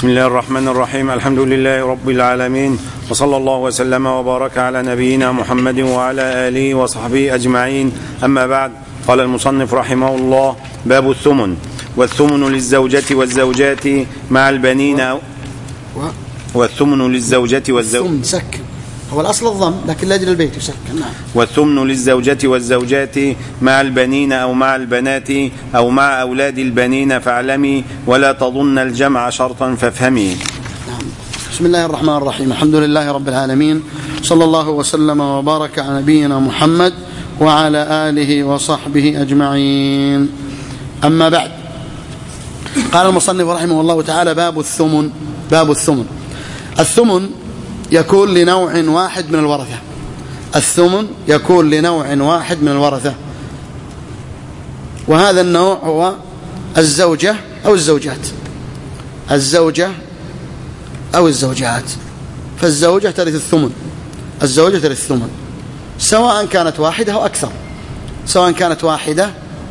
بسم الله الرحمن الرحيم. الحمد لله رب العالمين، وصلى الله وسلم وبارك على نبينا محمد وعلى آله وصحبه أجمعين. أما بعد، قال المصنف رحمه الله: باب الثمن. والثمن للزوجة والزوجات مع البنين والثمن للزوجة والزوجات سكن، هو الأصل الضم لكن لأجل البيت يسكن. نعم. والثمن للزوجة والزوجات مع البنين أو مع البنات أو مع أولاد البنين فاعلمي، ولا تظن الجمع شرطا فافهمي. نعم. بسم الله الرحمن الرحيم. الحمد لله رب العالمين، صلى الله وسلم وبارك على نبينا محمد وعلى آله وصحبه أجمعين. أما بعد، قال المصنف رحمه الله تعالى: باب الثمن. باب الثمن. الثمن يكون لنوع واحد من الورثة. الثمن يكون لنوع واحد من الورثة، وهذا النوع هو الزوجة أو الزوجات. الزوجة أو الزوجات. فالزوجة ترث الثمن، الزوجة ترث الثمن سواء كانت واحدة أو أكثر، سواء كانت واحدة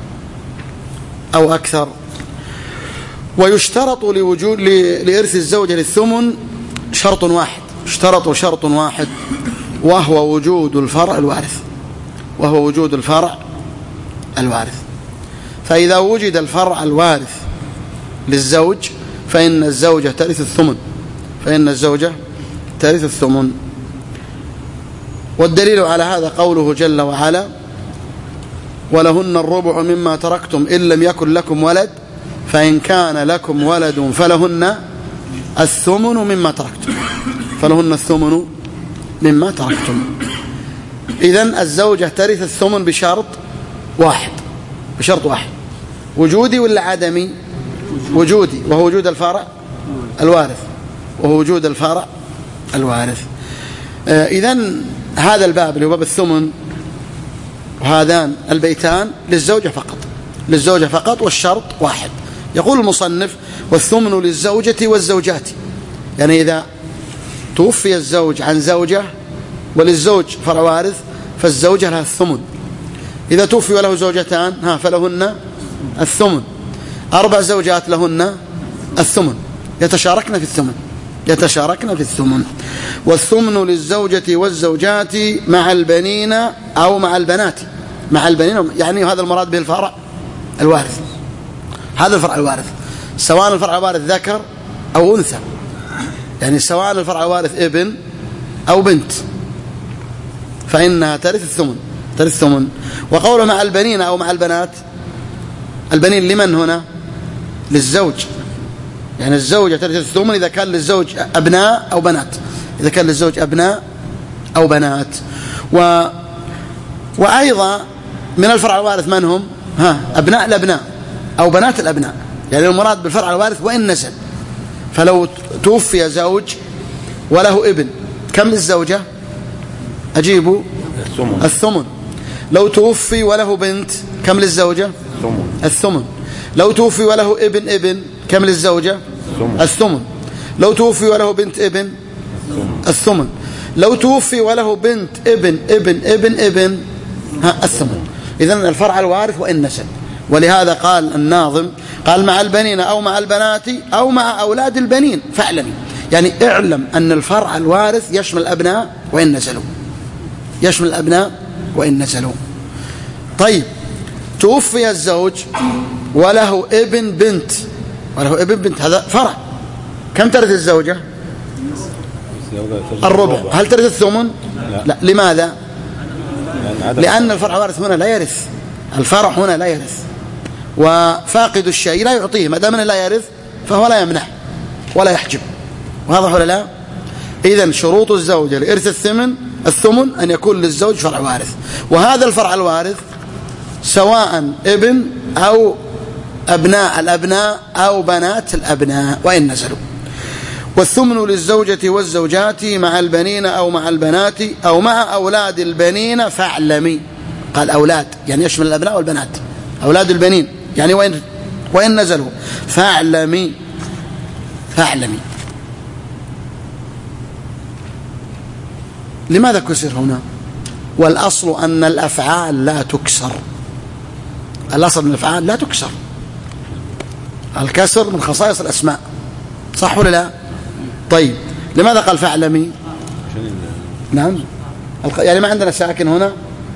أو أكثر. ويشترط لإرث الزوجة للثمن شرط واحد، اشترطوا شرط واحد، وهو وجود الفرع الوارث، وهو وجود الفرع الوارث. فإذا وجد الفرع الوارث للزوج فإن الزوجة ترث الثمن، فإن الزوجة ترث الثمن. والدليل على هذا قوله جل وعلا: ولهن الربع مما تركتم إن لم يكن لكم ولد فإن كان لكم ولد فلهن الثمن مما تركتم، فلهن الثمن مما تركتم. إذن الزوجة ترث الثمن بشرط واحد، بشرط واحد، وجودي ولا عدمي؟ وجودي، وهو وجود الفرع الوارث، وهو وجود الفرع الوارث. إذن هذا الباب اللي هو باب الثمن، وهذان البيتان للزوجة فقط، للزوجة فقط، والشرط واحد. يقول المصنف: والثمن للزوجة والزوجات. يعني إذا توفي الزوج عن زوجة وللزوج فرع وارث فالزوجة لها الثمن. إذا توفي وله زوجتان فلهن الثمن. 4 زوجات لهن الثمن، يتشاركن في الثمن، يتشاركن في الثمن. والثمن للزوجة والزوجات مع البنين أو مع البنات. مع البنين يعني هذا المراد به الفرع الوارث، هذا الفرع الوارث، سواء الفرع الوارث ذكر أو أنثى، يعني سواء الفرع الوارث ابن أو بنت فإنها ترث الثمن، ترث الثمن. وقوله مع البنين أو مع البنات، البنين لمن هنا؟ للزوج، يعني الزوجة ترث الثمن إذا كان للزوج أبناء أو بنات، إذا كان للزوج أبناء أو بنات. وأيضا من الفرع الوارث من هم؟ أبناء الأبناء أو بنات الأبناء، يعني المراد بالفرع الوارث وإن نزل. فلو توفي زوج وله ابن كم للزوجة؟ أجيبوا الثمن. لو توفي وله بنت كم للزوجة؟ الثمن. لو توفي وله ابن كم للزوجة؟ الثمن. لو توفي وله بنت ابن الثمن. لو توفي وله بنت ابن الثمن. إذن الفرع الوارث وإن نزل. ولهذا قال الناظم، قال: مع البنين أو مع البنات أو مع أولاد البنين فاعلمي. يعني اعلم أن الفرع الوارث يشمل الأبناء وإن نزلوا، يشمل الأبناء وإن نزلوا. طيب، توفي الزوج وله ابن بنت، وله ابن بنت، هذا فرع، كم ترث الزوجة؟ الربع. هل ترث الثمن؟ لا. لماذا؟ لأن الفرع الوارث هنا لا يرث، الفرع هنا لا يرث، وفاقد الشيء لا يعطيه، ما دام لا يرث فهو لا يمنح ولا يحجب. واضح ولا لا؟ إذن شروط الزوجة لإرث الثمن أن يكون للزوج فرع وارث، وهذا الفرع الوارث سواء ابن أو أبناء الأبناء أو بنات الأبناء وإن نزلوا. والثمن للزوجة والزوجات مع البنين أو مع البنات أو مع أولاد البنين فاعلمي. قال أولاد يعني يشمل الأبناء والبنات، أولاد البنين يعني وإن نزلوا فاعلمي، فاعلمي. لماذا كسر هنا؟ والأصل أن الأفعال لا تكسر، الأصل أن الأفعال لا تكسر، الكسر من خصائص الأسماء، صح ولا لا؟ طيب لماذا قال فاعلمي؟ نعم يعني ما عندنا ساكن هنا؟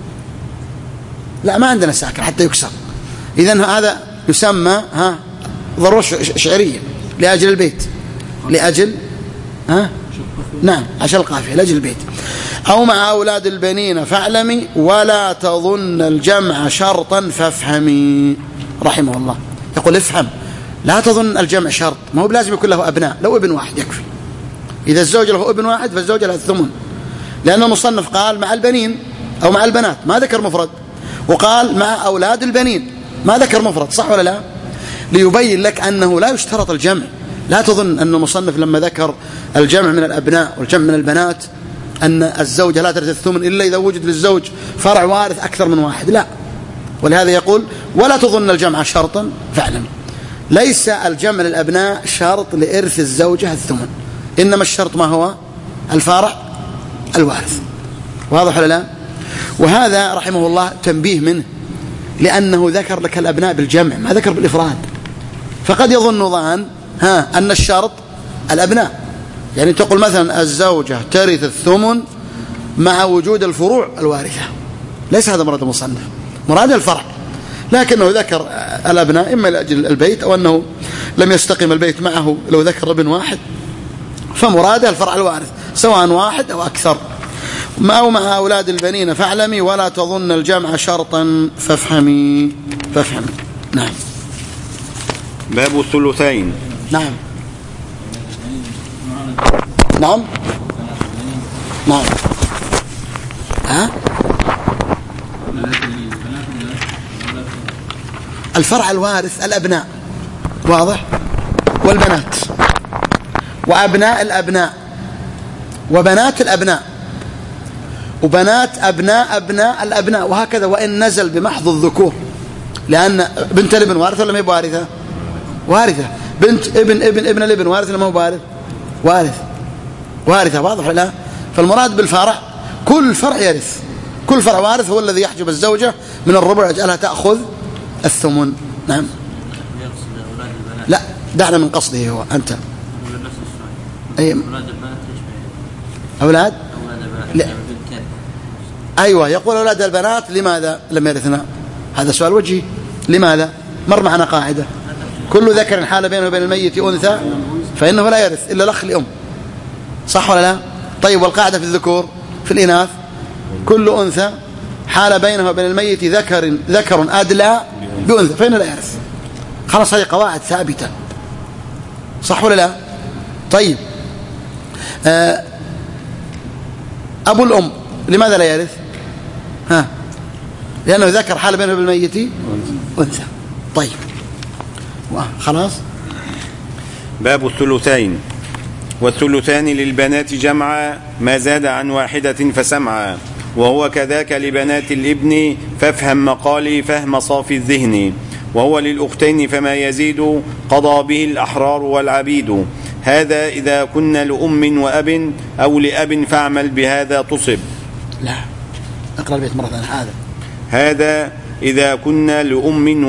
لا ما عندنا ساكن حتى يكسر. إذن هذا يسمى ضرورة شعرية لأجل البيت، لأجل نعم عشان القافية لأجل البيت. أو مع أولاد البنين فاعلمي ولا تظن الجمع شرطا فافهمي. رحمه الله يقول افهم، لا تظن الجمع شرط، ما هو لازم يكون له أبناء، لو ابن واحد يكفي. إذا الزوج له ابن واحد فالزوجة لها الثمن، لأن المصنف قال مع البنين أو مع البنات ما ذكر مفرد، وقال مع أولاد البنين ما ذكر مفرد، صح ولا لا؟ ليبين لك أنه لا يشترط الجمع. لا تظن أن المصنف لما ذكر الجمع من الأبناء والجمع من البنات أن الزوجة لا ترث الثمن إلا إذا وجد للزوج فرع وارث أكثر من واحد، لا. ولهذا يقول ولا تظن الجمع شرطا فاعلم. ليس الجمع للأبناء شرط لإرث الزوجة الثمن، إنما الشرط ما هو؟ الفارع الوارث. واضح ولا لا؟ وهذا رحمه الله تنبيه منه، لأنه ذكر لك الأبناء بالجمع ما ذكر بالإفراد. فقد يظن ظان أن الشرط الأبناء، يعني تقول مثلا الزوجة ترث الثمن مع وجود الفروع الوارثة، ليس هذا مراد المصنف، مراد الفرع. لكنه ذكر الأبناء إما لأجل البيت أو أنه لم يستقم البيت معه لو ذكر ابن واحد، فمراده الفرع الوارث سواء واحد أو أكثر. أو مع أولاد البنين فاعلمي ولا تظن الجمع شرطا فافهمي. نعم. باب الثلثين. نعم نعم نعم. الفرع الوارث الأبناء، واضح، والبنات، وأبناء الأبناء، وبنات الأبناء، وبنات أبناء الأبناء، وهكذا وإن نزل بمحض الذكور، لأن بنت الابن وارثة ولا ما هي بوارثة؟ وارثة. بنت ابن الابن وارث ولا ما هو وارث؟ وارثة. واضح ولا لا؟ فالمراد بالفرع كل فرع يرث، كل فرع وارث هو الذي يحجب الزوجة من الربع يجعلها تأخذ الثمن. نعم. لا دعنا من قصده هو أنت. أي أولاد لا. أيوة يقول أولاد البنات لماذا لم يرثنا؟ هذا سؤال وجهي. لماذا؟ مر معنا قاعدة كل ذكر حال بينه وبين الميت أنثى فإنه لا يرث إلا الأخ لأم، صح ولا لا؟ طيب والقاعدة في الذكور في الإناث كل أنثى حال بينه وبين الميت ذكر أدلى بأنثى فإنه لا يرث. خلاص هذه قواعد ثابتة، صح ولا لا؟ طيب أبو الأم لماذا لا يرث؟ لأنه ذكر حال بينه وبين الميت أنثى. طيب خلاص. باب الثلثين. والثلثان للبنات جمعا ما زاد عن واحدة فسمعا، وهو كذاك لبنات الابن فافهم مقالي فهم صافي الذهن، وهو للأختين فما يزيد قضى به الأحرار والعبيد، هذا إذا كنا لأم وأب أو لأب فاعمل بهذا تصب. لا اقرأ البيت مرة ثانية. هذا إذا كنا لأم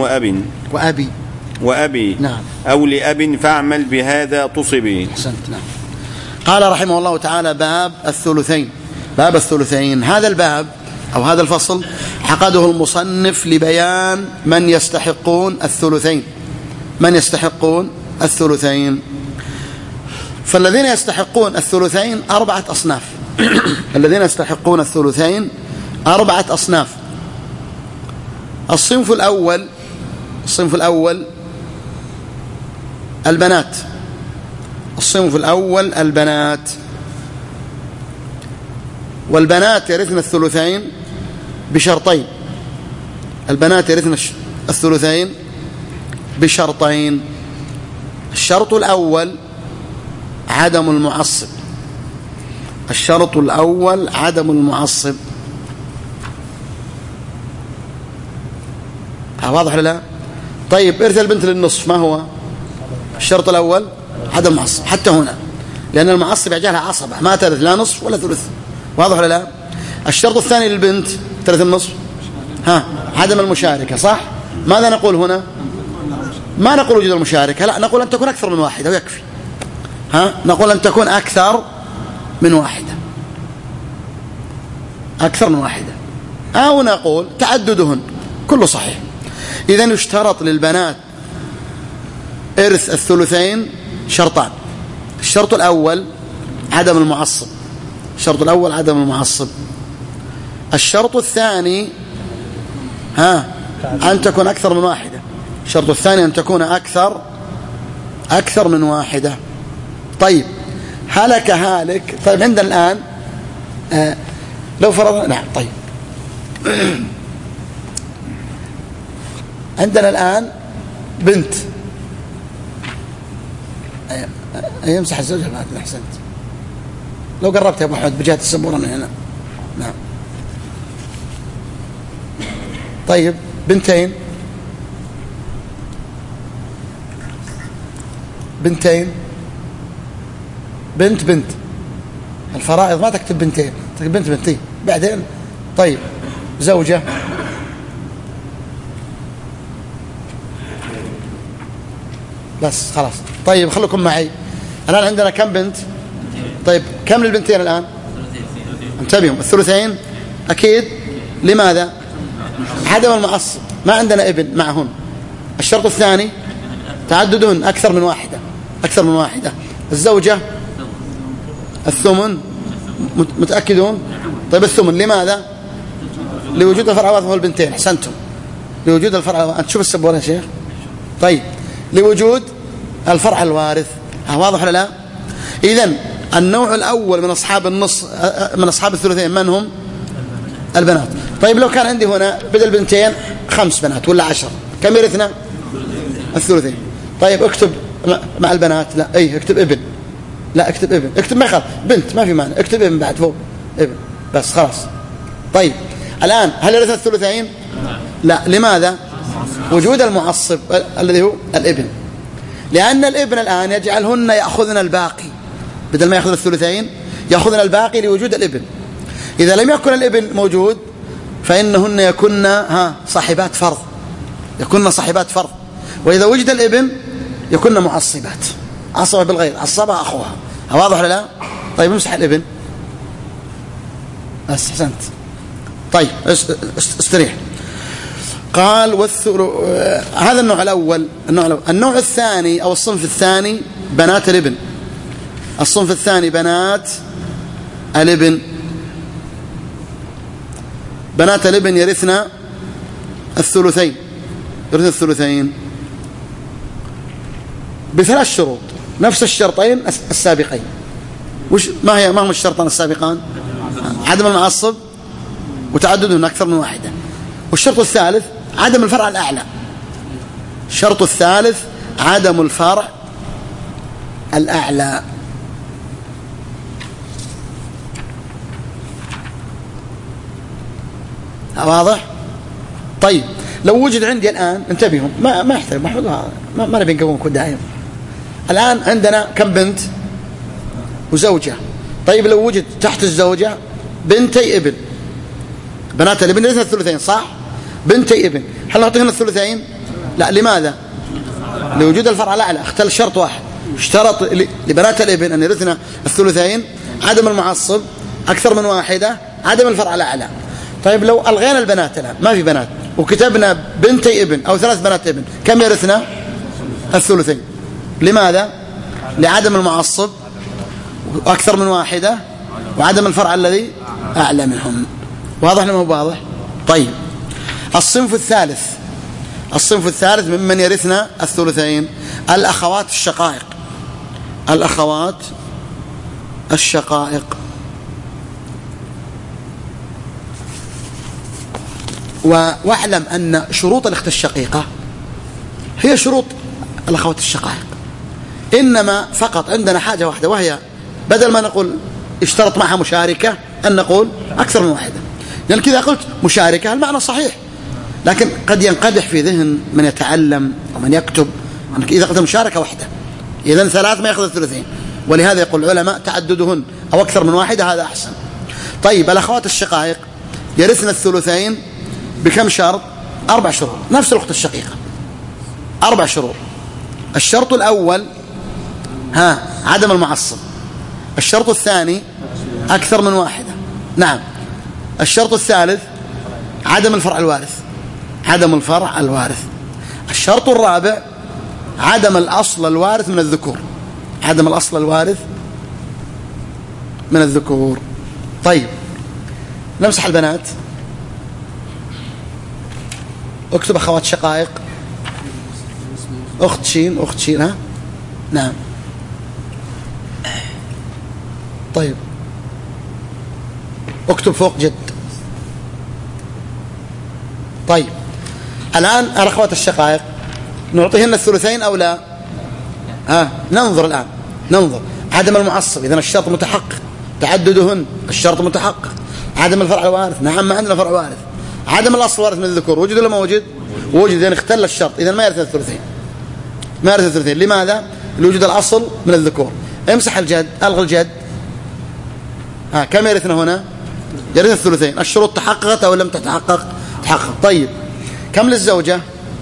وأبي نعم. أو لأب فاعمل بهذا تصبي. أحسنت. نعم. قال رحمه الله تعالى باب الثلثين. باب الثلثين، هذا الباب أو هذا الفصل عقده المصنف لبيان من يستحقون الثلثين. من يستحقون الثلثين؟ فالذين يستحقون الثلثين 4 أصناف. الذين يستحقون الثلثين 4 أصناف. الصنف الأول البنات. الصنف الأول البنات، والبنات يرثن الثلثين بشرطين. البنات يرثن الثلثين بشرطين. الشرط الأول عدم المعصب. الشرط الأول عدم المعصب. واضح ولا لا؟ طيب ارث البنت للنصف، ما هو الشرط الأول؟ عدم المعصب حتى هنا، لأن المعصب يجعلها عصبة ما ترث لا نصف ولا ثلث. واضح ولا لا؟ الشرط الثاني للبنت ترث النصف عدم المشاركة، صح؟ ماذا نقول هنا؟ ما نقول وجود المشاركة، لا نقول أن تكون أكثر من واحدة ويكفي. نقول أن تكون أكثر من واحدة، أكثر من واحدة، أو نقول تعددهن، كله صحيح. إذن يشترط للبنات إرث الثلثين شرطان. الشرط الأول عدم المعصب، الشرط الأول عدم المعصب. الشرط الثاني أن تكون أكثر من واحدة. الشرط الثاني أن تكون أكثر من واحدة. طيب هلك هالك. طيب عندنا الآن لو فرضنا، نعم طيب عندنا الآن بنت، يمسح الزوجة بعد. أحسنت، لو قربت يا أبو حمد بجهة السبورة من هنا. نعم طيب بنتين، بنت الفرائض ما تكتب بنتين، تكتب بنتين بعدين. طيب زوجة، بس خلاص. طيب خلوكم معي الآن، عندنا كم بنت؟ طيب كم للبنتين الآن؟ انتبهوا، الثلثين أكيد. لماذا؟ عدم المعصب، ما عندنا ابن معهن. الشرط الثاني تعددهن، أكثر من واحدة. الزوجة الثمن، متأكدون؟ طيب الثمن لماذا؟ لوجود الفرع الوارث هو البنتين. أحسنتم، لوجود الفرع. أنت شوف السبورة يا شيخ. طيب لوجود الفرع الوارث. واضح ولا لا؟ إذن النوع الأول من أصحاب النص، من أصحاب الثلثين، من هم؟ البنات. طيب لو كان عندي هنا بدل بنتين 5 بنات ولا 10، كم يرثنا؟ الثلثين. طيب اكتب مع البنات، لا اكتب ابن، لا اكتب ابن، اكتب ما يخالف بنت، ما في معنى، اكتب ابن بعد فوق ابن بس خلاص. طيب الآن هل يرث الثلثين؟ لا. لماذا؟ وجود المعصب الذي هو الابن، لأن الابن الآن يجعلهن يأخذن الباقي، بدل ما يأخذ الثلثين يأخذن الباقي لوجود الابن. إذا لم يكن الابن موجود فإنهن يكن صاحبات فرض، وإذا وجد الابن يكن معصبات، عصبة بالغير، عصبها أخوها. واضح ولا لا؟ طيب امسح الابن بس. احسنت. طيب استريح. قال هذا النوع الأول. النوع الثاني أو الصنف الثاني بنات الابن. الصنف الثاني بنات الابن. بنات الابن يرثنا الثلثين، بثلاث شروط، نفس الشرطين السابقين. ما هم الشرطان السابقان؟ عدم المعصب وتعددهن أكثر من واحدة. والشرط الثالث عدم الفرع الأعلى. الشرط الثالث عدم الفرع الأعلى. واضح؟ طيب لو وجد عندي الآن، انتبهوا، ما يحتاج محمود، ما نبي نقومكم دائما. الآن عندنا كم بنت وزوجة. طيب لو وجد تحت الزوجة بنتي ابن، بنات الابن يرثن الثلثين صح؟ بنتي ابن، هل نعطيهن الثلثين؟ لا. لماذا؟ لوجود الفرع الأعلى. اختل شرط واحد، اشترط لبنات الابن أن يرثن الثلثين، عدم المعصب، أكثر من واحدة، عدم الفرع الأعلى. طيب لو ألغينا البنات الآن، ما في بنات، وكتبنا بنتي ابن أو 3 بنات ابن، كم يرثنا؟ الثلثين. لماذا؟ لعدم المعصب، أكثر من واحدة، وعدم الفرع الذي أعلى منهم. واضح ولا مو واضح؟ طيب الصنف الثالث ممن يرثنا الثلثين الأخوات الشقائق. واعلم أن شروط الأخت الشقيقة هي شروط الأخوات الشقائق، إنما فقط عندنا حاجة واحدة، وهي بدل ما نقول اشترط معها مشاركة أن نقول أكثر من واحدة. لأن كذا قلت مشاركة المعنى صحيح، لكن قد ينقدح في ذهن من يتعلم ومن يكتب أنك إذا قلت مشاركة واحدة إذن 3 ما يأخذ الثلثين، ولهذا يقول العلماء تعددهن أو أكثر من واحدة هذا أحسن. طيب الأخوات الشقائق يرثن الثلثين بكم شرط؟ 4 شروط، نفس الأخت الشقيقة 4 شروط. الشرط الأول عدم المعصب. الشرط الثاني أكثر من واحدة. نعم. الشرط الثالث عدم الفرع الوارث. عدم الفرع الوارث. الشرط الرابع عدم الأصل الوارث من الذكور. عدم الأصل الوارث من الذكور. طيب نمسح البنات. اكتب أخوات شقائق. أخت شين. أخت شين. ها نعم. طيب اكتب فوق جد. طيب الآن الأخوات الشقائق نعطيهن الثلثين أو لا؟ ننظر الآن. ننظر. عدم المعصب إذن الشرط متحقق. تعددهن الشرط متحقق. عدم الفرع الوارث نعم ما عندنا فرع وارث. عدم الأصل الوارث من الذكور وجد ولا ما وجد؟ وجد. إذن اختل الشرط. إذن ما يرث الثلثين. ما يرث الثلثين. لماذا؟ لوجود الأصل من الذكور. امسح الجد. ألغي الجد. كم يرثنا هنا؟ يرث الثلثين. الشروط تحققت أو لم تتحقق؟ تحقق. طيب كم للزوجة؟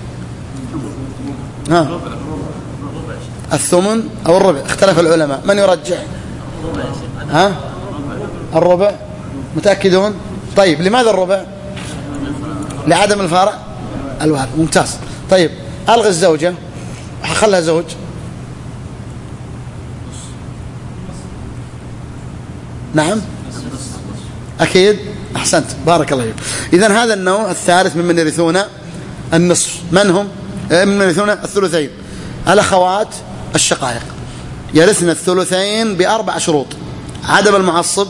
الثمن أو الربع. اختلف العلماء. من يرجح؟ الربع. متأكدون؟ طيب لماذا الربع؟ لعدم الفرع الوارث. ممتاز. طيب ألغي الزوجة وحخلها زوج. نعم أكيد. أحسنت بارك الله فيك. إذن هذا النوع الثالث ممن يرثون النصف. من هم؟ ممن يرثون الثلثين. الأخوات الشقائق يرثن الثلثين ب4 شروط. عدم المعصب،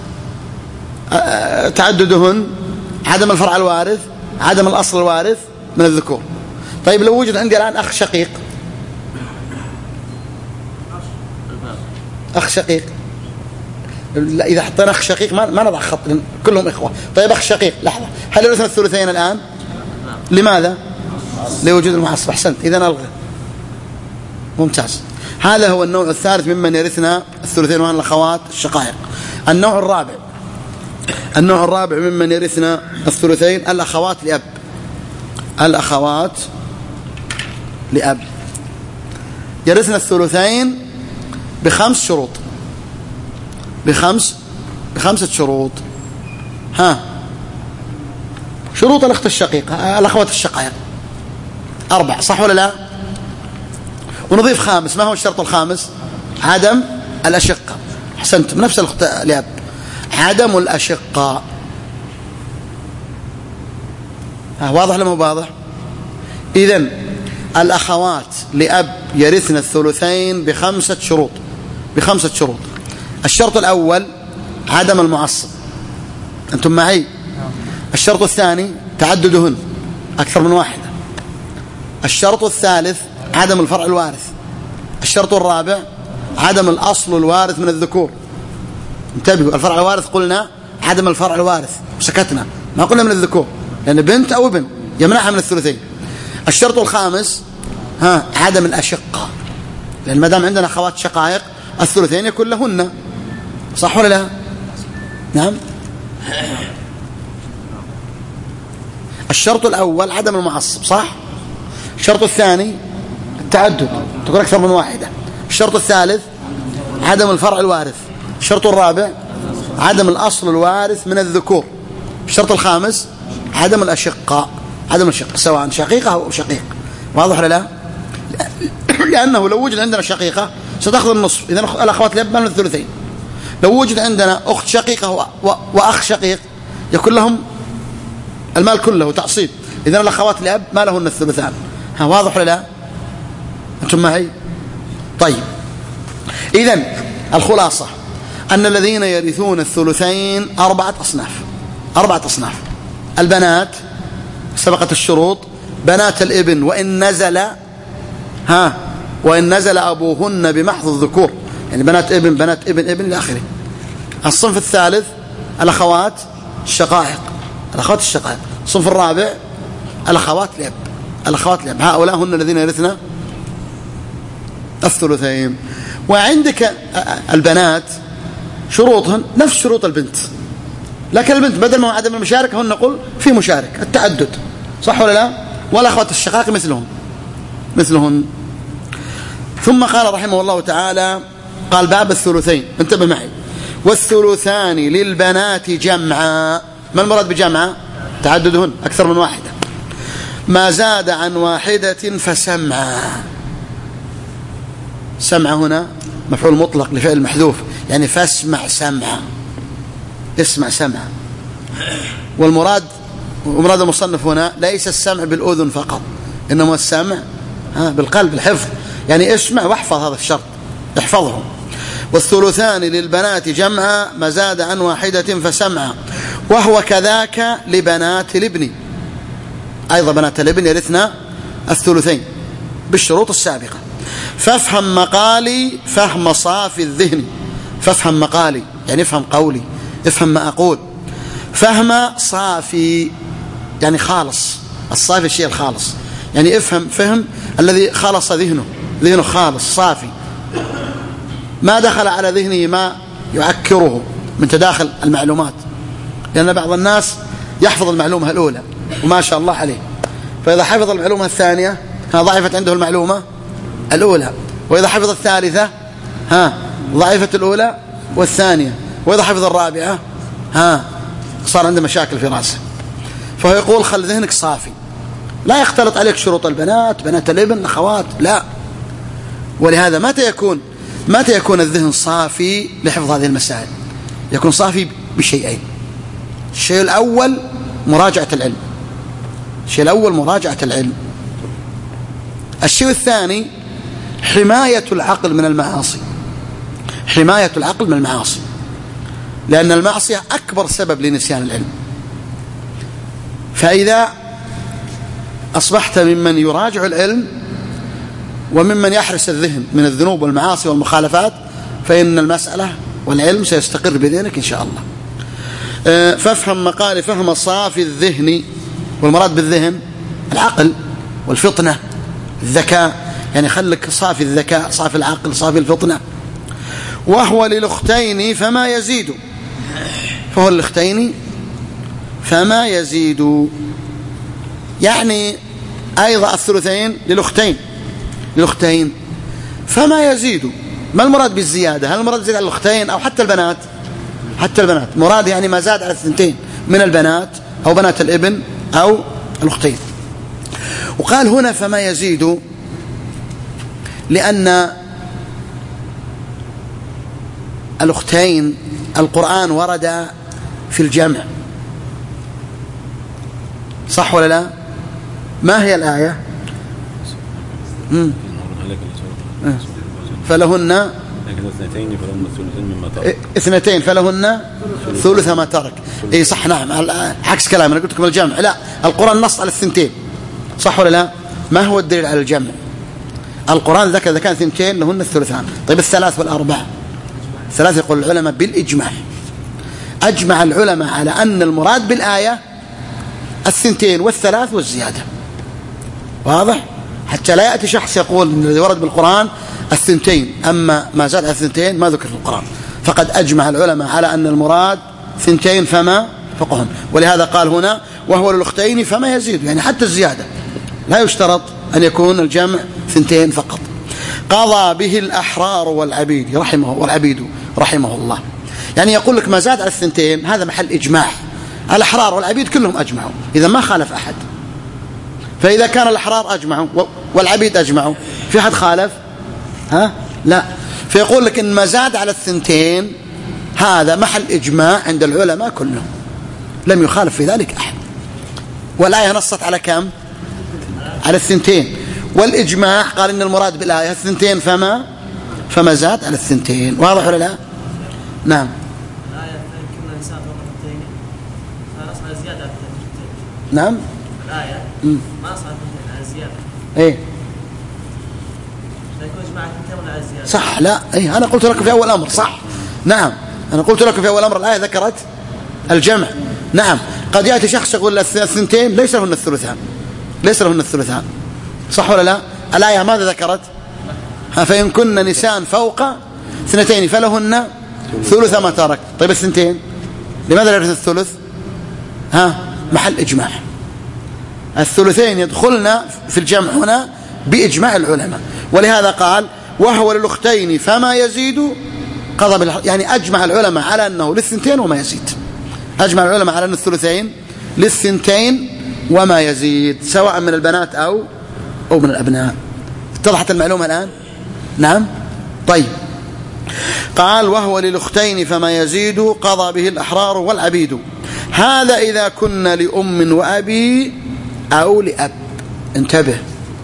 تعددهن، عدم الفرع الوارث، عدم الأصل الوارث من الذكور. طيب لو وجد عندي الآن أخ شقيق. أخ شقيق إذا حطينا أخ شقيق ما نضع خط كلهم إخوة. طيب أخ شقيق لحظة هل يرثنا الثلثين الآن؟ لماذا؟ لوجود المعصب. أحسنت. إذا نلغي. ممتاز. هذا هو النوع الثالث ممن يرثنا الثلثين وهن الأخوات الشقائق. النوع الرابع ممن يرثنا الثلثين الأخوات لأب. الأخوات لأب يرثنا الثلثين ب5 شروط. بخمسة شروط. شروط الأخت الشقيقة الأخوات الشقائق 4 صح ولا لا؟ ونضيف 5. ما هو الشرط الخامس؟ عدم الأشقة. أحسنت. من نفس الأخت لأب. عدم الأشقة. واضح ولا مو واضح؟ إذن الأخوات لأب يرثن الثلثين ب5 شروط. ب5 شروط. الشرط الأول عدم المعصب. أنتم معي؟ الشرط الثاني تعددهن أكثر من واحدة. الشرط الثالث عدم الفرع الوارث. الشرط الرابع عدم الأصل الوارث من الذكور. انتبهوا. الفرع الوارث قلنا عدم الفرع الوارث وسكتنا ما قلنا من الذكور لأن بنت أو ابن يمنعها من الثلثين. الشرط الخامس عدم الأشقة لأن ما دام عندنا أخوات شقائق الثلثين يكون لهن. صح ولا لا؟ نعم. الشرط الأول عدم المعصب صح. الشرط الثاني التعدد تكون أكثر من واحدة. الشرط الثالث عدم الفرع الوارث. الشرط الرابع عدم الأصل الوارث من الذكور. الشرط الخامس عدم الأشقة. عدم الشقة سواء شقيقة أو شقيق. واضح ولا لا؟ لأنه لو وجد عندنا شقيقة ستأخذ النصف. إذن الأخوات لأب من الثلثين. لو وجد عندنا أخت شقيقة وأخ شقيق يكون لهم المال كله تعصيب. إذن الأخوات لأب ما لهن الثلثان. واضح ولا لا؟ أنتم معي؟ طيب إذن الخلاصة أن الذين يرثون الثلثين 4 أصناف. 4 أصناف. البنات سبقت الشروط. بنات الابن وإن نزل أبوهن بمحض الذكور يعني بنات ابن بنات ابن إلى آخره. الصنف الثالث الأخوات الشقائق. الأخوات الشقائق. الصنف الرابع الأخوات لأب. الأخوات لأب هؤلاء هن الذين يرثنا الثلثين. وعندك البنات شروطهن نفس شروط البنت لكن البنت بدل ما عدم المشاركة هن نقول في مشارك التعدد. صح ولا لا؟ والأخوات الشقائق مثلهن. ثم قال رحمه الله تعالى قال باب الثلثين، انتبه معي. والثلثان للبنات جمعا. ما المراد بجمعا؟ تعددهن أكثر من واحدة. ما زاد عن واحدة فسمعا. سمع هنا مفعول مطلق لفعل محذوف، يعني فاسمع سمعا، اسمع سمعا. والمراد المصنف هنا ليس السمع بالأذن فقط، إنما السمع بالقلب، الحفظ، يعني اسمع واحفظ، هذا الشرط احفظه. والثلثان للبنات جمعا ما زاد عن واحدة فسمعا. وهو كذاك لبنات الابن، أيضا بنات الابن يرثنا الثلثين بالشروط السابقة. فافهم مقالي فهم صافي الذهن. فافهم مقالي يعني افهم قولي، افهم ما أقول. فهم صافي يعني خالص، الصافي الشيء الخالص، يعني افهم فهم الذي خلص ذهنه خالص صافي، ما دخل على ذهنه ما يعكره من تداخل المعلومات. لأن بعض الناس يحفظ المعلومة الأولى وما شاء الله عليه، فإذا حفظ المعلومة الثانية ضعفت عنده المعلومة الأولى، وإذا حفظ الثالثة ضعفت الأولى والثانية، وإذا حفظ الرابعة صار عنده مشاكل في رأسه. فهو يقول خل ذهنك صافي، لا يختلط عليك شروط البنات، بنات الابن، أخوات، لا. ولهذا متى يكون الذهن صافي لحفظ هذه المسائل؟ يكون صافي بشيئين. الشيء الأول مراجعة العلم. الشيء الثاني حماية العقل من المعاصي، لأن المعصية أكبر سبب لنسيان العلم. فإذا أصبحت ممن يراجع العلم وممن يحرس الذهن من الذنوب والمعاصي والمخالفات، فإن المسألة والعلم سيستقر بذهنك إن شاء الله. فافهم مقالي فهم صافي الذهن. والمراد بالذهن العقل والفطنة، الذكاء، يعني خلك صافي الذكاء، صافي العقل، صافي الفطنة. وهو للأختين فما يزيد. فهو للأختين فما يزيد، يعني أيضا الثلثين للأختين فما يزيد. ما المراد بالزيادة؟ هل المراد زيادة على الأختين أو حتى البنات؟ حتى البنات مراد، يعني ما زاد على الثنتين من البنات أو بنات الابن أو الأختين. وقال هنا فما يزيد لأن الأختين القرآن ورد في الجمع، صح ولا لا؟ ما هي الآية؟ فلهن اثنتين فلهن ثلث ما ترك. اي صح، نعم، عكس كلام انا قلت لكم الجمع، لا، القرآن نص على الثنتين، صح ولا لا؟ ما هو الدليل على الجمع؟ القرآن ذكر إذا كان ثنتين لهن الثلثان. طيب الثلاث والأربع؟ الثلاث يقول العلماء بالإجماع، أجمع العلماء على أن المراد بالآية الثنتين والثلاث والزيادة. واضح؟ حتى لا يأتي شخص يقول إن الذي ورد بالقرآن الثنتين، أما ما زاد على الثنتين ما ذكر في القرآن. فقد أجمع العلماء على أن المراد ثنتين فما فوقهن. ولهذا قال هنا وهو للأختين فما يزيد، يعني حتى الزيادة لا يشترط أن يكون الجمع ثنتين فقط. قضى به الأحرار والعبيد رحمه الله، يعني يقول لك ما زاد على الثنتين هذا محل إجماع. الأحرار والعبيد كلهم أجمعوا، إذا ما خالف أحد. فإذا كان الأحرار أجمعوا والعبيد أجمعوا، في أحد خالف؟ لا. فيقول لك إن ما زاد على الثنتين هذا محل إجماع عند العلماء كلهم، لم يخالف في ذلك أحد. والآية نصت على كم؟ على الثنتين. والإجماع قال إن المراد بالآية الثنتين فما زاد على الثنتين. واضح ولا لا؟ نعم. الآية كنا نساء فوق الثنتين فنص على زيادة على الثنتين. نعم. الآية ما نص على الثنتين على الزيادة. إيه. فيكون إجماع الثنتين ولا على الزيادة؟ صح. لا، إيه، أنا قلت لكم في أول أمر، صح. نعم، أنا قلت لكم في أول أمر الآية ذكرت الجمع. نعم، قد يأتي شخص يقول الثنتين ليس لهن الثلثان، صح ولا لا؟ الآية ماذا ذكرت؟ فإن كن نساء فوق اثنتين فلهن ثلث ما ترك. طيب الثنتين لماذا لا يرث الثلث؟ محل إجماع. الثلثين يدخلن في الجمع هنا بإجماع العلماء. ولهذا قال وهو للأختين فما يزيد قضى يعني أجمع العلماء على أنه للثنتين وما يزيد. أجمع العلماء على أن الثلثين للثنتين وما يزيد سواء من البنات أو من الأبناء. اتضحت المعلومة الآن؟ نعم. طيب قال وهو للأختين فما يزيد قضى به الأحرار والعبيد. هذا إذا كنا لأم وأبي أو لأب. انتبه،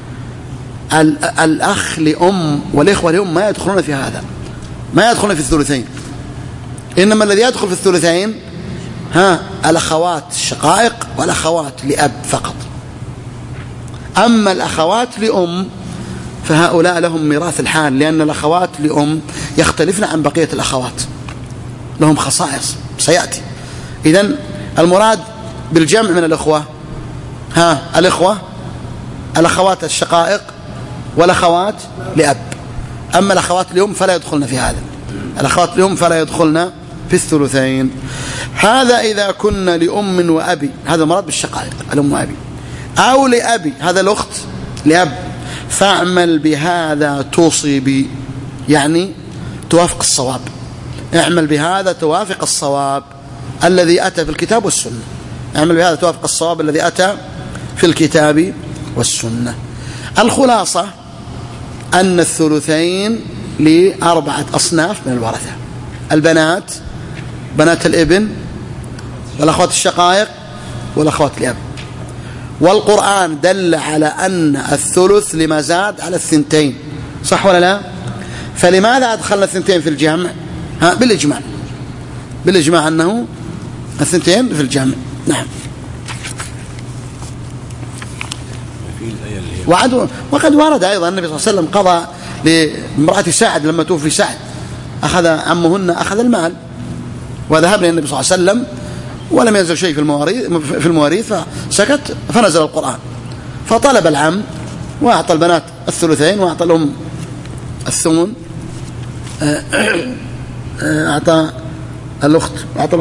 الأخ لأم والإخوة لأم ما يدخلون في هذا، ما يدخلون في الثلثين، إنما الذي يدخل في الثلثين الأخوات الشقائق والأخوات لأب فقط. أما الأخوات لأم فهؤلاء لهم ميراث الحال، لأن الأخوات لأم يختلفن عن بقية الأخوات، لهم خصائص سيأتي. إذن المراد بالجمع من الأخوة الإخوة الأخوات الشقائق والأخوات لأب. أما الأخوات لأم فلا يدخلن في هذا، الأخوات لأم فلا يدخلن في الثلثين. هذا إذا كنا لأم وأبي، هذا مراد بالشقائق الأم وأبي، أو لأبي هذا الأخت لأب، فاعمل بهذا تصيب، يعني توافق الصواب. اعمل بهذا توافق الصواب الذي أتى في الكتاب والسنة. اعمل بهذا توافق الصواب الذي أتى في الكتاب والسنة. الخلاصة أن الثلثين لأربعة أصناف من الورثة: البنات، بنات الابن، والأخوات الشقائق، والأخوات الأب. والقرآن دل على أن الثلث لما زاد على الثنتين، صح ولا لا؟ فلماذا أدخلنا الثنتين في الجمع؟ بالإجماع أنه الثنتين في الجمع. نعم. وقد ورد أيضا النبي صلى الله عليه وسلم قضى لامرأة سعد لما توفي سعد، أخذ عمهن أخذ المال، وذهب النبي صلى الله عليه وسلم ولم ينزل شيء في المواريث فسكت، فنزل القرآن، فطلب العم وأعطى البنات الثلثين وأعطى الأم الثمن، أعطى الأخت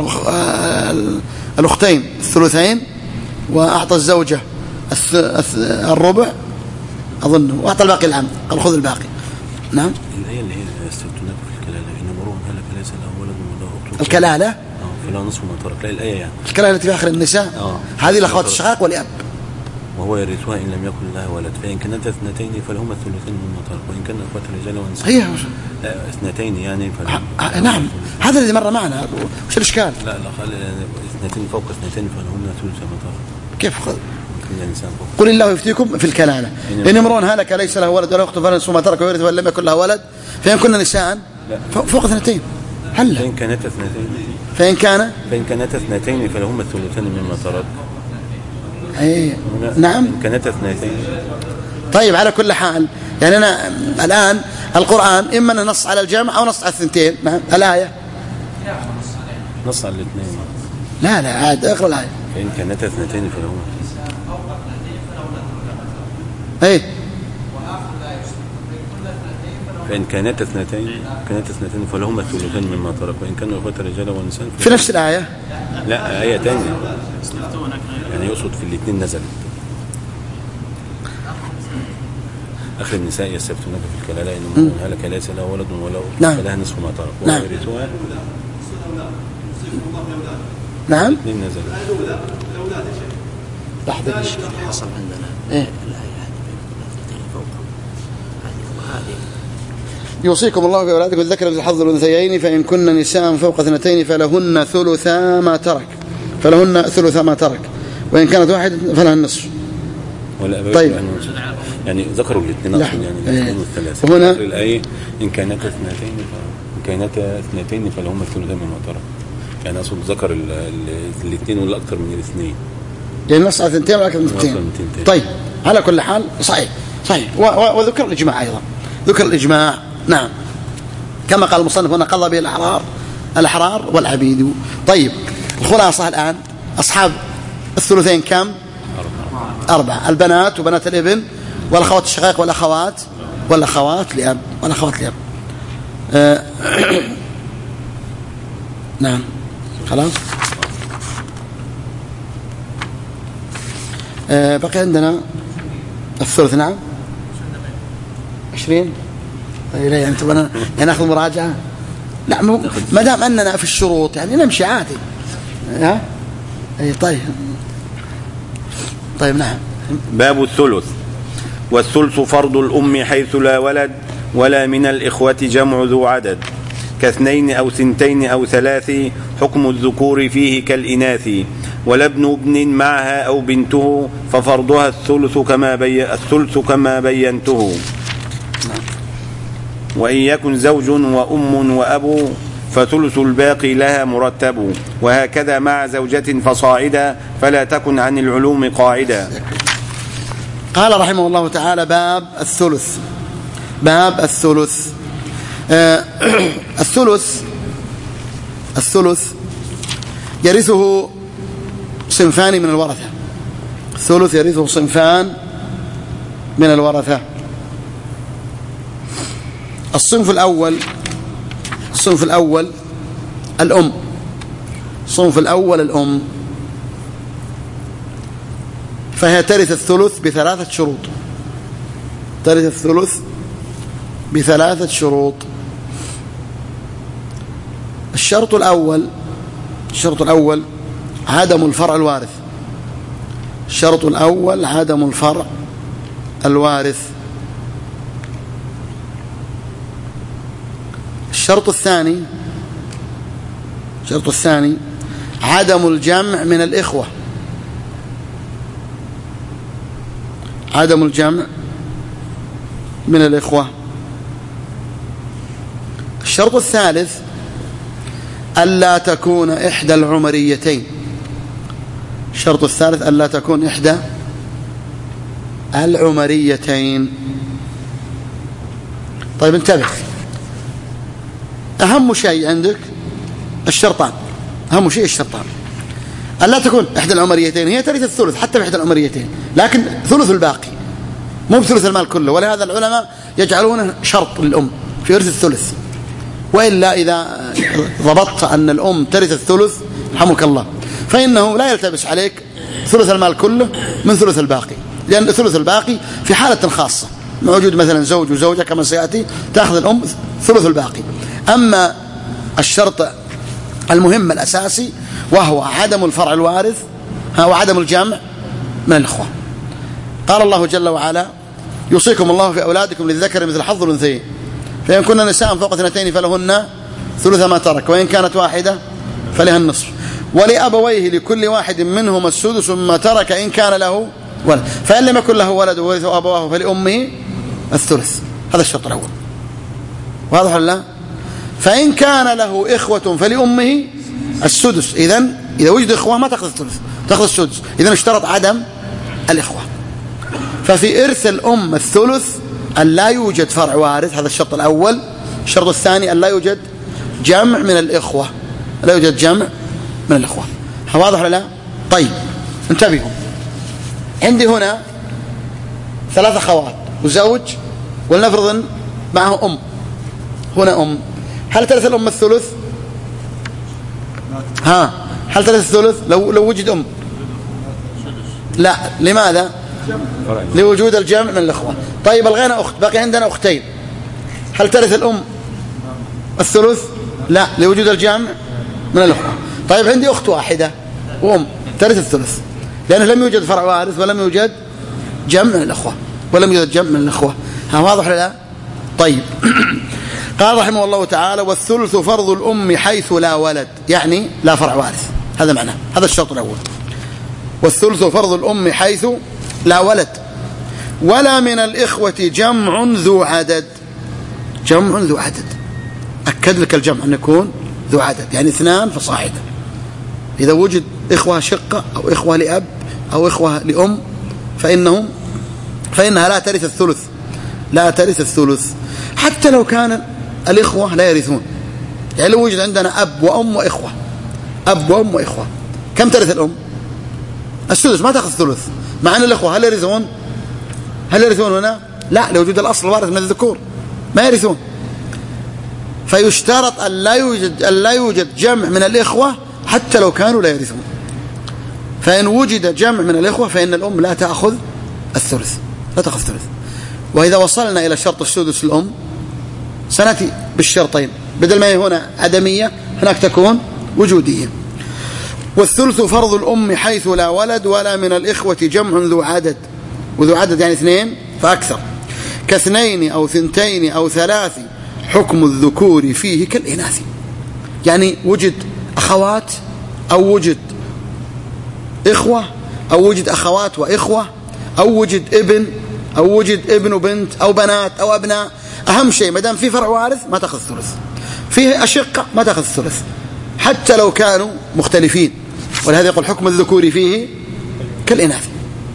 الأختين الثلثين، وأعطى الزوجة الربع أظنه، وأعطى الباقي العم، قال خذ الباقي. نعم. الآية اللي هي استفتوناك في الكلالة إن امرؤ هلك ليس له ولد وله أخت الكلالة فلا نصف ما ترك. لا الآية يعني الكلالة التي في آخر النساء هذه الأخوات الشقائق والأب، وهو يرثها إن لم يكن لها ولد، فإن كانت اثنتين فلهما الثلثين مما ترك، وإن كان أخوات الرجال ونساء هي اثنتين يعني نعم هذا الذي مر معنا. وش الإشكال؟ لا اثنتين فوق اثنتين فلهن ثلث ما ترك. كيف؟ قل الله يفتيكم في الكلالة إن امرؤ هلك ليس له ولد ولا أخت فلا نصف ما ترك ويرث وإن لم يكن له ولد، فإن كن نساء فوق اثنتين هلا فإن كانت اثنتين فلهما الثلثان مما ترك. نعم. إن كانت اثنتين. طيب على كل حال يعني أنا الآن القرآن إما أن نص على الجمع أو نص على الثنتين. نعم. الآية نص على الاثنين. لا عاد اقرأ الآية. فإن كانت اثنتين فلهما فإن كانت اثنتين فلهما الثلثان مما ترك، وإن كانوا إخوة رجال ونساء في نفس الآية. لا آية ثانية يعني يقصد في الاثنين نزل. آخر النساء يستفتونك في الكلالة إن امرؤ هلك ليس له ولد ولا أخت فلها نصف ما ترك وهو يرثها. نعم. الاثنين نزل. لحظة ايش حصل عندنا الآية يوصيكم الله في أولادكم الذكر مثل حظ الأنثيين فإن كن نساء فوق اثنتين فلهن ثلثا ما ترك وإن كانت واحدة فلها النصف. طيب يعني ذكروا الاثنين يعني الاثنين والثلاثة. هنا الآية إن كانت اثنتين فلهما الثلثان مما ترك، يعني أصل ذكر الاثنين ولا أكثر من الاثنين، يعني نص على اثنتين ولا أكثر من اثنتين. طيب على كل حال صحيح وذكر الإجماع أيضا، ذكر الإجماع. نعم كما قال المصنف هنا قضى به الأحرار والعبيد. طيب الخلاصة الآن أصحاب الثلثين كم؟ 4 البنات وبنات الابن والأخوات الشقائق والأخوات لأب نعم خلاص. بقي عندنا الثلث. نعم 20 يعني تبغى ناخذ مراجعة؟ لا، ما دام أننا في الشروط يعني نمشي عادي. ها أي طيب نعم. باب الثلث. والثلث فرض الأم حيث لا ولد ولا من الإخوة جمع ذو عدد، كاثنين أو ثنتين أو ثلاث، حكم الذكور فيه كالإناث، ولا ابن معها أو بنته، ففرضها الثلث كما بينته. وإن يكن زوج وأم وأب فثلث الباقي لها مرتب، وهكذا مع زوجة فصاعدا، فلا تكن عن العلوم قاعدا. قال رحمه الله تعالى: باب الثلث. باب الثلث. الثلث يرثه صنفان من الورثة. الثلث يرثه صنفان من الورثة. الصنف الأول الأم. الصنف الأول الأم، فهي ترث الثلث بثلاثة شروط. ترث الثلث بثلاثة شروط. الشرط الأول عدم الفرع الوارث. الشرط الأول عدم الفرع الوارث. الشرط الثاني عدم الجمع من الإخوة. عدم الجمع من الإخوة. الشرط الثالث ألا تكون إحدى العمريتين. الشرط الثالث ألا تكون إحدى العمريتين. طيب انتبه، أهم شيء عندك الشرطان. أهم شيء الشرطان. ألا تكون إحدى العمريتين، هي ترث الثلث حتى بإحدى العمريتين، لكن ثلث الباقي، مو بثلث المال كله. ولهذا العلماء يجعلونه شرط للأم في إرث الثلث. وإلا إذا ضبطت أن الأم ترث الثلث رحمك الله، فإنه لا يلتبس عليك ثلث المال كله من ثلث الباقي، لأن ثلث الباقي في حالة خاصة، موجود مثلا زوج وزوجة كما سيأتي، تأخذ الأم ثلث الباقي. أما الشرط المهم الأساسي وهو عدم الفرع الوارث وعدم الجمع من الإخوة. قال الله جل وعلا: يوصيكم الله في أولادكم للذكر مثل حظ الأنثيين، فإن كن نساء فوق 2 فلهن ثلث ما ترك، وإن كانت واحدة فلها النصف، ولأبويه لكل واحد منهما السدس مما ترك إن كان له ولد، فإن لم يكن له ولد وورثه أبواه فلأمه الثلث. هذا الشرط الأول، واضح ولا؟ فإن كان له إخوة فلأمه السدس. إذا وجد إخوة ما تأخذ الثلث، تأخذ السدس. إذن اشترط عدم الإخوة. ففي إرث الأم الثلث أن لا يوجد فرع وارث، هذا الشرط الأول. الشرط الثاني أن لا يوجد جمع من الإخوة، لا يوجد جمع من الإخوة. واضح ولا لا؟ طيب انتبهوا، عندي هنا 3 أخوات وزوج، ولنفرض معه أم. هنا أم، هل ترث الأم الثلث؟ هل ترث الثلث لو وجد أم؟ لا. لماذا؟ لوجود الجمع من الأخوة. طيب الغينا أخت، باقي عندنا أختين، هل ترث الأم الثلث؟ لا، لوجود الجمع من الأخوة. طيب عندي أخت واحدة وأم، ترث الثلث، لأنه لم يوجد فرع وارث ولم يوجد جمع من الأخوة، واضح ولا لا؟ طيب قال رحمه الله تعالى: والثلث فرض الأم حيث لا ولد، يعني لا فرع وارث. هذا معناه، هذا الشرط الأول. والثلث فرض الأم حيث لا ولد، ولا من الإخوة جمع ذو عدد. جمع ذو عدد، أكد لك الجمع أن يكون ذو عدد، يعني 2 فصاعدا. إذا وجد إخوة شقة أو إخوة لأب أو إخوة لأم فإنها لا ترث الثلث، لا ترث الثلث، حتى لو كان الإخوة لا يرثون. يعني لو وجد عندنا أب وأم وإخوة، أب وأم وإخوة، كم ترث الأم؟ السدس، ما تأخذ الثلث. مع أن الإخوة هل يرثون هنا؟ لا، لوجود الأصل الوارث من الذكور ما يرثون. فيشترط أن لا يوجد جمع من الإخوة حتى لو كانوا لا يرثون. فإن وجد جمع من الإخوة فإن الأم لا تأخذ الثلث، لا تأخذ الثلث. وإذا وصلنا إلى شرط السدس الأم سنأتي بالشرطين، بدل ما هي هنا عدمية هناك تكون وجودية. والثلث فرض الأم حيث لا ولد ولا من الإخوة جمع ذو عدد، وذو عدد يعني 2 فأكثر، كاثنين أو ثنتين أو 3 حكم الذكور فيه كالإناث. يعني وجد أخوات أو وجد إخوة أو وجد أخوات وإخوة أو وجد ابن أو وجد ابن وبنت أو بنات أو أبناء، أهم شيء ما دام في فرع وارث ما تأخذ الثلث، فيه أشقة ما تأخذ الثلث حتى لو كانوا مختلفين. ولهذا يقول حكم الذكور فيه كالإناث،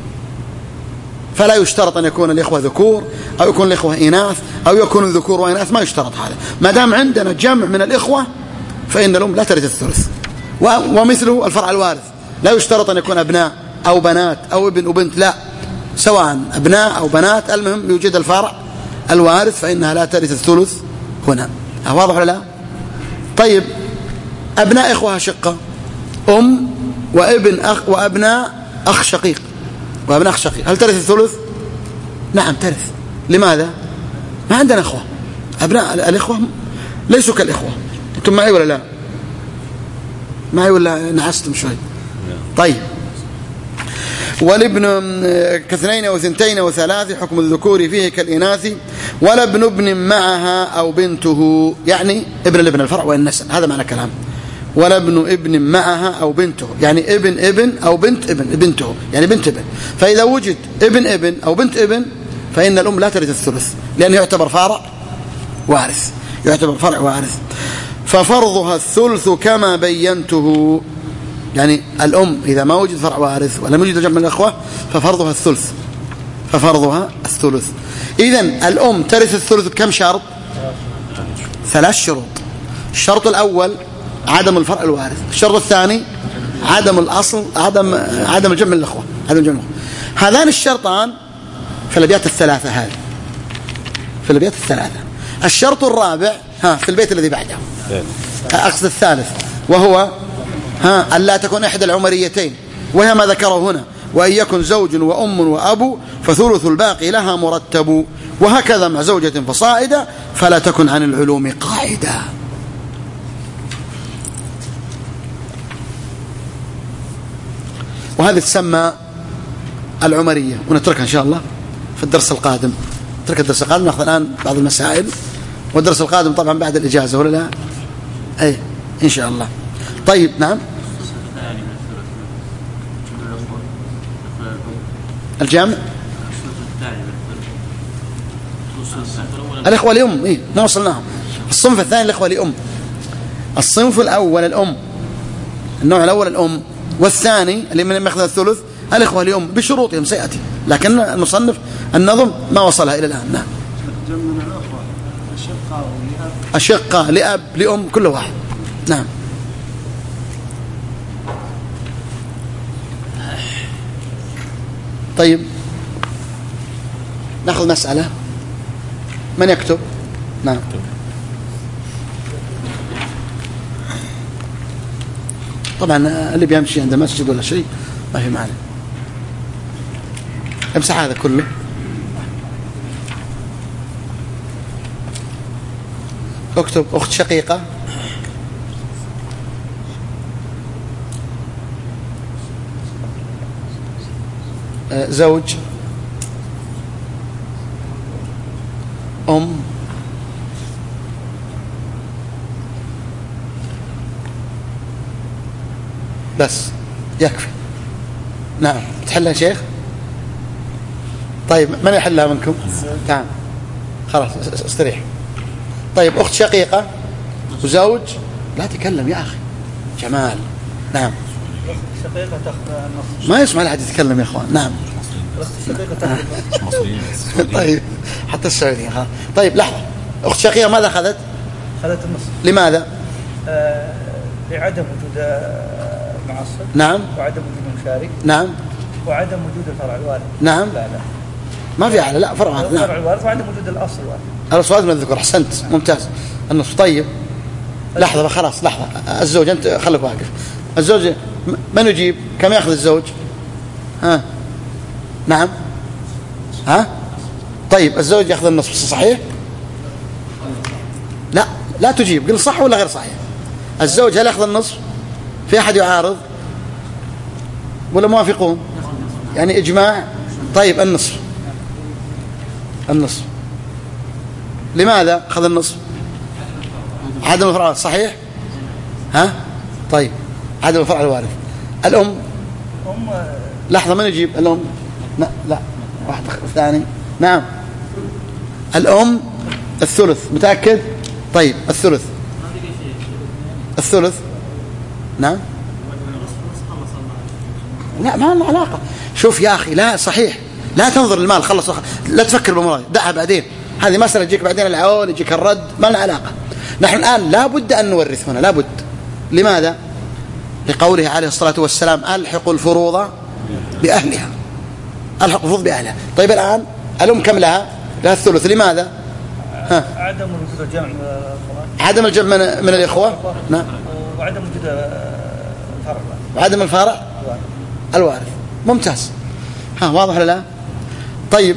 فلا يشترط أن يكون الإخوة ذكور أو يكون الإخوة إناث أو يكون الذكور وإناث، ما يشترط هذا. ما دام عندنا جمع من الإخوة فإن الأم لا ترث الثلث. ومثله الفرع الوارث، لا يشترط أن يكون أبناء أو بنات أو ابن وبنت، لا، سواء أبناء أو بنات، المهم يوجد الفرع الوارث فإنها لا ترث الثلث هنا. واضح ولا لا؟ طيب أبناء إخوة شقة، أم وابن أخ وأبناء أخ شقيق وأبناء أخ شقيق، هل ترث الثلث؟ نعم ترث. لماذا؟ ما عندنا أخوة، أبناء الإخوة ليسوا كالإخوة. أنتم معي ولا لا؟ معي ولا نعستم شوي؟ طيب والابن كاثنين أو ثنتين أو 3 حكم الذكور فيه كالإناث، ولا ابن ابن معها أو بنته، يعني ابن الابن الفرع والنسل، هذا معنى كلام. ولا ابن ابن معها أو بنته، يعني ابن ابن أو بنت ابن، بنته يعني بنت ابن. فإذا وجد ابن ابن أو بنت ابن فإن الأم لا ترث الثلث، لأنه يعتبر فرع وارث، يعتبر فرع وارث. ففرضها الثلث كما بينته، يعني الأم إذا ما وجد فرع وارث ولم يوجد جمع من الأخوة ففرضها الثلث، ففرضها الثلث. إذن الأم ترث الثلث بكم شرط؟ 3 شروط. الشرط الأول عدم الفرع الوارث، الشرط الثاني عدم الأصل، عدم الجمع من الأخوة، عدم الجمع. هذان الشرطان في الأبيات الثلاثة، هذه في الأبيات الثلاثة. الشرط الرابع في البيت الذي بعده، أقصد الثالث، وهو ألا تكون إحدى العمريتين، وهي ما ذكره هنا، وأن يكن زوج وأم وأب فثلث الباقي لها مرتب، وهكذا مع زوجة فصائدة فلا تكن عن العلوم قاعدة. وهذه تسمى العمرية، ونتركها إن شاء الله في الدرس القادم. نترك الدرس القادم، نأخذ الآن بعض المسائل، والدرس القادم طبعا بعد الإجازة ولا لا؟ أي إن شاء الله. طيب نعم. الجامع الإخوة لأم، إيه ما وصلناهم. الصنف الثاني الإخوة لأم. الصنف الأول الأم، النوع الأول الأم، والثاني اللي من يأخذ الثلث الإخوة لأم بشروطهم سيأتي، لكن المصنف النظم ما وصلها إلى الآن. نعم. جمعنا الأخوة أشقة لأب لأم كل واحد. نعم. طيب نأخذ مسألة، من يكتب؟ نعم. طبعا اللي بيمشي عند مسجد ولا شيء ما في معنى، امسح هذا كله. اكتب أخت شقيقة، زوج، أم، بس يكفي. نعم. تحلها شيخ؟ طيب من يحلها منكم؟ تعال خلاص استريح. طيب أخت شقيقة وزوج، لا تكلم يا أخي جمال. نعم. شقيقة تأخذ النص، ما يسمع لحد يتكلم يا إخوان. نعم. شقيقة تأخذ النص. طيب حتى السعوديين. طيب لحظة، أخت شقيقة ماذا أخذت؟ أخذت النص. لماذا؟ لعدم وجود معصب. نعم. وعدم وجود مشارك. نعم. وعدم وجود الفرع الوارث. نعم. لا ما في أعلى، لا فرع وارث. نعم. الفرع الوارث وعدم وجود الأصل الوارث. الأصوات من الذكر. أحسنت، ممتاز. النص. طيب لحظة خلاص، لحظة. الزوج أنت خليك واقف. الزوج من يجيب؟ كم يأخذ الزوج؟ نعم. طيب الزوج يأخذ النصف صحيح؟ لا تجيب، قل صح ولا غير صحيح؟ الزوج هل يأخذ النصف؟ في أحد يعارض ولا موافقون؟ يعني إجماع. طيب النصف لماذا أخذ النصف؟ عدم الفرع صحيح؟ ها؟ طيب عدم الفرع الوارث. الأم لحظة، من يجيب الأم؟ لا واحد ثاني. نعم الأم الثلث، متأكد؟ طيب الثلث نعم. لا ما له علاقة. شوف يا أخي، لا صحيح، لا تنظر المال، خلص لا تفكر بالمراد، دعها بعدين، هذه مسألة يجيك بعدين العون يجيك الرد، ما لنا علاقة. نحن الآن لا بد أن نورث هنا، لا بد. لماذا؟ لقوله عليه الصلاة والسلام ألحق الفروض بأهلها. ألحق الفروض بأهلها. طيب الآن الأم كم لها الثلث، لماذا؟ عدم وجود الجمع، عدم الجمع من الإخوة. نعم. وعدم وجود الفرع، وعدم الفارع الوارث. ممتاز. واضح ولا لا؟ طيب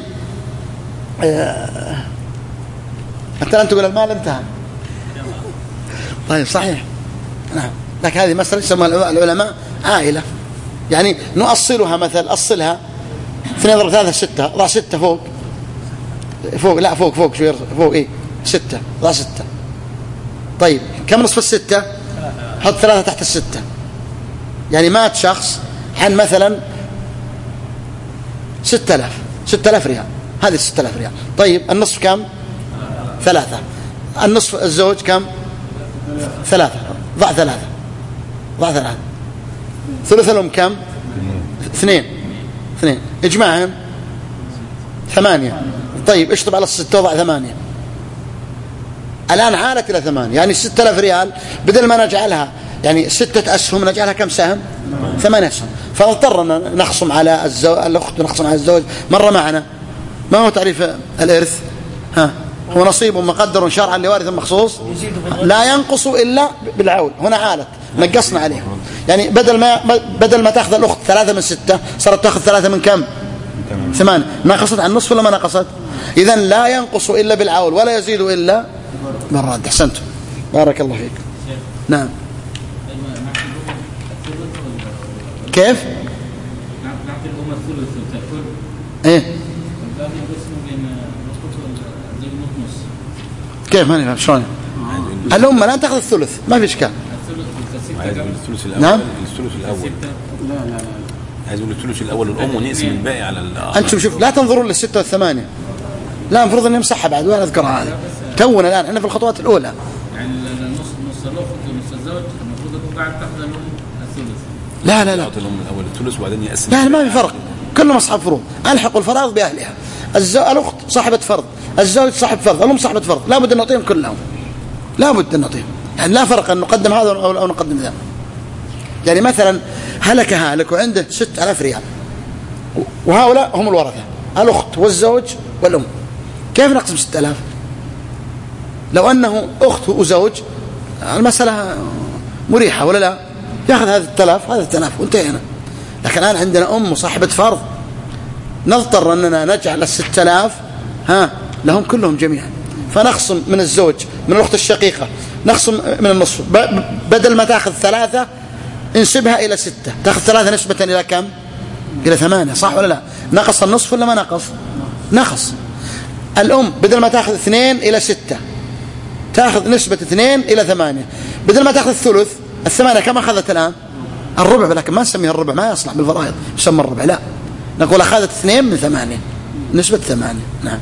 أنت لن تقول المال انتهى. طيب صحيح. نعم. لكن هذه مسألة يسمى العلماء عائلة، يعني نؤصلها. مثل أصلها 2 ضرب 3 6، ضع 6 فوق لا فوق شوية فوق 6، ضع 6. طيب كم نصف 6؟ حط 3 تحت 6. يعني مات شخص عن مثلا 6000 ريال، هذه 6000 ريال. طيب النصف كم؟ 3. النصف الزوج كم؟ 3. ضع 3. ثلث الأم كم؟ 2. اجمعهم 8. طيب اشطب على 6 وضع 8. الآن عالت إلى 8، يعني 6000 ريال بدل ما نجعلها يعني 6 أسهم نجعلها كم سهم؟ 8 أسهم. فاضطرنا نخصم على الأخت ونخصم على الزوج. مر معنا ما هو تعريف الإرث؟ هو نصيب مقدر شرعا لوارث مخصوص لا ينقص إلا بالعول. هنا عالت، نقصنا عليه، يعني بدل ما تأخذ الأخت 3 من 6 صارت تأخذ 3 من كم؟ 8. نقصت عن النصف ولا ما نقصت؟ إذن لا ينقص إلا بالعول ولا يزيد إلا بالرد. أحسنتم، بارك الله فيك. نعم. كيف؟ نعطي الأم الثلث وتأكل. إيه؟ كيف؟ ما نفهم شلون؟ الأم لا تأخذ الثلث، ما في إشكال. الثلث الأول. نعم. الثلث الأول. عايز يقول الثلث الأول الأم ونقسم الباقي على أنتم شوف، لا تنظرون لل6 وال8. لا، المفروض أن يمسحها بعد، وأنا أذكرها هذه. تونا الآن احنا في الخطوات الأولى. يعني نص الأخت ونص الزوج المفروض يكون بعد تأخذ الأم الثلث. لا الأم الأول الثلث وبعدين يقسم. لا ما في فرق، كلهم أصحاب فروض. ألحقوا الفرائض بأهلها. الأخت صاحبة فرض، الزوج صاحب فرض، الأم صاحبة فرض، لا بد أن نعطيهم كلهم، لا بد أن نعطيهم. يعني لا فرق أن نقدم هذا أو نقدم ذا. يعني مثلا هلك وعنده 6000 ريال، وهؤلاء هم الورثة، الأخت والزوج والأم. كيف نقسم 6000؟ لو أنه أخت وزوج المسألة مريحة ولا لا؟ يأخذ هذا 3000 هذا 3000 وانتهينا. لكن الآن عندنا أم صاحبة فرض، نضطر أننا نجعل 6000 لهم كلهم جميعا. فنخصم من الزوج من الأخت الشقيقة، نخصم من النصف، بدل ما تأخذ 3 انسبها إلى 6، تأخذ 3 نسبة إلى كم؟ إلى 8. صح ولا لا؟ نقص النصف ولا ما نقص؟ نقص. الأم بدل ما تأخذ 2 إلى 6 تأخذ نسبة 2 إلى 8. بدل ما تأخذ الثلث، 8 كم أخذت الآن؟ الربع. لكن ما نسميها الربع، ما يصلح بالفرائض يسمى الربع، لا، نقول أخذت 2 من 8 نسبة 8. نعم.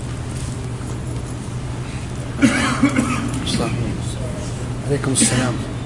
عليكم السلام.